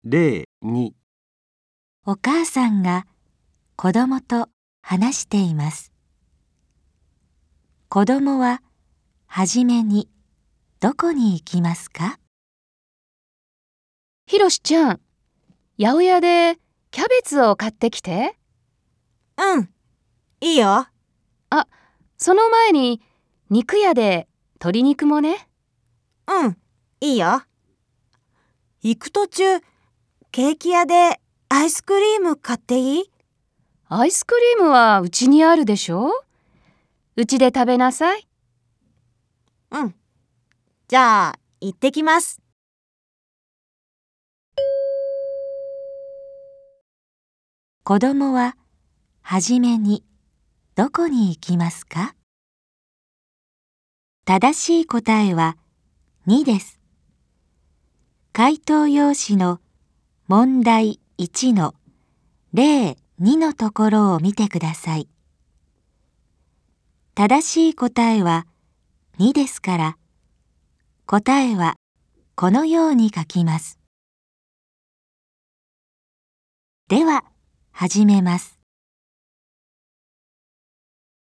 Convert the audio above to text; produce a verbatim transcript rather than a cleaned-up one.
れいに。 お母さんが子供と話しています。子供ははじめにどこに行きますか？ ひろしちゃん、八百屋でキャベツを買ってきて。 うん、いいよ。 あ、その前に肉屋で鶏肉もね。 うん、いいよ。行く途中、ケーキ屋でアイスクリーム買っていい？ アイスクリームはうちにあるでしょ？うちで食べなさい。 うん。じゃあ、行ってきます。 子供ははじめにどこに行きますか？正しい答えはにです。回答用紙の問題いちのれいにのところを見てください。正しい答えはにですから、答えはこのように書きます。では、始めます。